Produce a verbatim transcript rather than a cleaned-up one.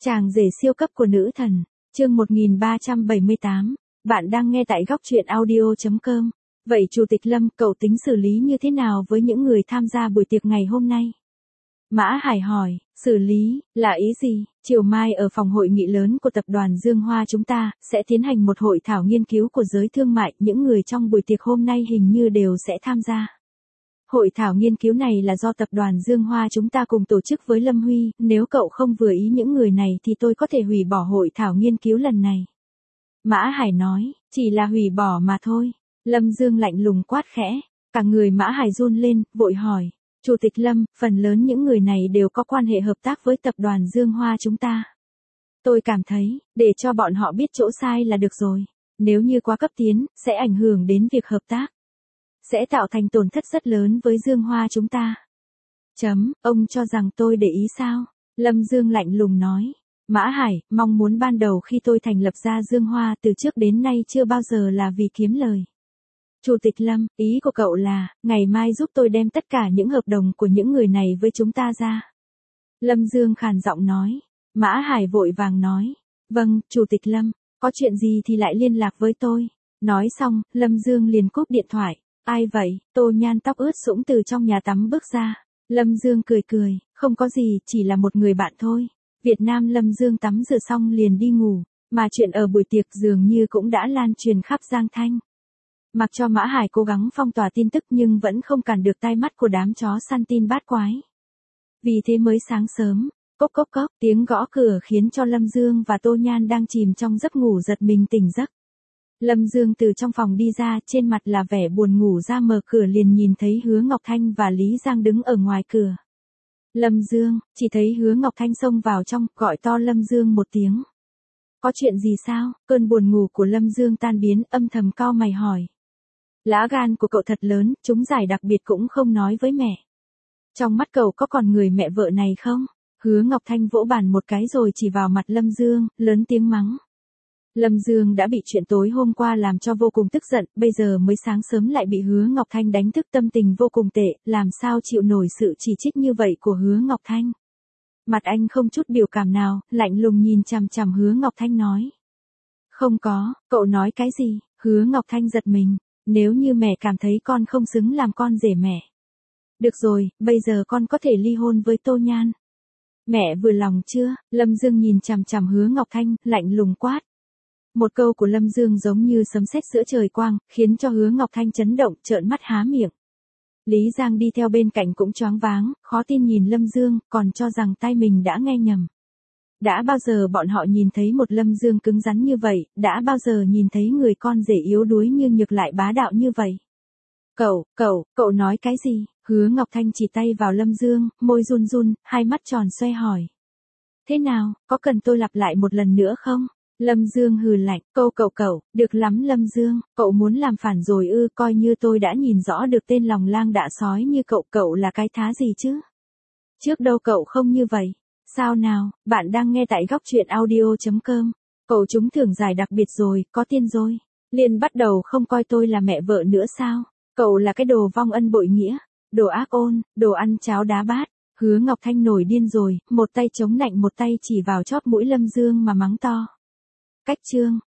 Chàng rể siêu cấp của nữ thần, chương một nghìn ba trăm bảy mươi tám, bạn đang nghe tại góc truyện audio chấm com. Vậy Chủ tịch Lâm, cậu tính xử lý như thế nào với những người tham gia buổi tiệc ngày hôm nay? Mã Hải hỏi, xử lý, là ý gì? Chiều mai ở phòng hội nghị lớn của tập đoàn Dương Hoa chúng ta, sẽ tiến hành một hội thảo nghiên cứu của giới thương mại, những người trong buổi tiệc hôm nay hình như đều sẽ tham gia. Hội thảo nghiên cứu này là do tập đoàn Dương Hoa chúng ta cùng tổ chức với Lâm Huy, nếu cậu không vừa ý những người này thì tôi có thể hủy bỏ hội thảo nghiên cứu lần này. Mã Hải nói, chỉ là hủy bỏ mà thôi. Lâm Dương lạnh lùng quát khẽ, cả người Mã Hải run lên, vội hỏi, Chủ tịch Lâm, phần lớn những người này đều có quan hệ hợp tác với tập đoàn Dương Hoa chúng ta. Tôi cảm thấy, để cho bọn họ biết chỗ sai là được rồi, nếu như quá cấp tiến, sẽ ảnh hưởng đến việc hợp tác. Sẽ tạo thành tổn thất rất lớn với Dương Hoa chúng ta. Chấm, ông cho rằng tôi để ý sao? Lâm Dương lạnh lùng nói. Mã Hải, mong muốn ban đầu khi tôi thành lập ra Dương Hoa từ trước đến nay chưa bao giờ là vì kiếm lời. Chủ tịch Lâm, ý của cậu là, ngày mai giúp tôi đem tất cả những hợp đồng của những người này với chúng ta ra. Lâm Dương khàn giọng nói. Mã Hải vội vàng nói. Vâng, Chủ tịch Lâm, có chuyện gì thì lại liên lạc với tôi. Nói xong, Lâm Dương liền cúp điện thoại. Ai vậy? Tô Nhan tóc ướt sũng từ trong nhà tắm bước ra. Lâm Dương cười cười, không có gì, chỉ là một người bạn thôi. Việt Nam Lâm Dương tắm rửa xong liền đi ngủ, mà chuyện ở buổi tiệc dường như cũng đã lan truyền khắp Giang Thanh. Mặc cho Mã Hải cố gắng phong tỏa tin tức nhưng vẫn không cản được tai mắt của đám chó săn tin bát quái. Vì thế mới sáng sớm, cốc cốc cốc, tiếng gõ cửa khiến cho Lâm Dương và Tô Nhan đang chìm trong giấc ngủ giật mình tỉnh giấc. Lâm Dương từ trong phòng đi ra, trên mặt là vẻ buồn ngủ, ra mở cửa liền nhìn thấy Hứa Ngọc Thanh và Lý Giang đứng ở ngoài cửa. Lâm Dương, chỉ thấy Hứa Ngọc Thanh xông vào trong, gọi to Lâm Dương một tiếng. Có chuyện gì sao? Cơn buồn ngủ của Lâm Dương tan biến, âm thầm cau mày hỏi. Lá gan của cậu thật lớn, chúng giải đặc biệt cũng không nói với mẹ. Trong mắt cậu có còn người mẹ vợ này không? Hứa Ngọc Thanh vỗ bàn một cái rồi chỉ vào mặt Lâm Dương, lớn tiếng mắng. Lâm Dương đã bị chuyện tối hôm qua làm cho vô cùng tức giận, bây giờ mới sáng sớm lại bị Hứa Ngọc Thanh đánh thức, tâm tình vô cùng tệ, làm sao chịu nổi sự chỉ trích như vậy của Hứa Ngọc Thanh. Mặt anh không chút biểu cảm nào, lạnh lùng nhìn chằm chằm Hứa Ngọc Thanh nói. Không có, cậu nói cái gì? Hứa Ngọc Thanh giật mình, nếu như mẹ cảm thấy con không xứng làm con rể mẹ. Được rồi, bây giờ con có thể ly hôn với Tô Nhan. Mẹ vừa lòng chưa? Lâm Dương nhìn chằm chằm Hứa Ngọc Thanh, lạnh lùng quát. Một câu của Lâm Dương giống như sấm sét giữa trời quang, khiến cho Hứa Ngọc Thanh chấn động, trợn mắt há miệng. Lý Giang đi theo bên cạnh cũng choáng váng, khó tin nhìn Lâm Dương, còn cho rằng tai mình đã nghe nhầm. Đã bao giờ bọn họ nhìn thấy một Lâm Dương cứng rắn như vậy, đã bao giờ nhìn thấy người con rể yếu đuối như Nhược lại bá đạo như vậy. Cậu, cậu, cậu nói cái gì? Hứa Ngọc Thanh chỉ tay vào Lâm Dương, môi run run, hai mắt tròn xoe hỏi. Thế nào, có cần tôi lặp lại một lần nữa không? Lâm Dương hừ lạnh, câu cậu cậu, được lắm Lâm Dương, cậu muốn làm phản rồi ư, coi như tôi đã nhìn rõ được tên lòng lang dạ sói như cậu, cậu là cái thá gì chứ? Trước đâu cậu không như vậy. Sao nào, bạn đang nghe tại góc truyện audio chấm com. Cậu trúng thưởng giải đặc biệt rồi, có tiền rồi. Liền bắt đầu không coi tôi là mẹ vợ nữa sao? Cậu là cái đồ vong ân bội nghĩa, đồ ác ôn, đồ ăn cháo đá bát. Hứa Ngọc Thanh nổi điên rồi, một tay chống nạnh một tay chỉ vào chóp mũi Lâm Dương mà mắng to. Cách chương,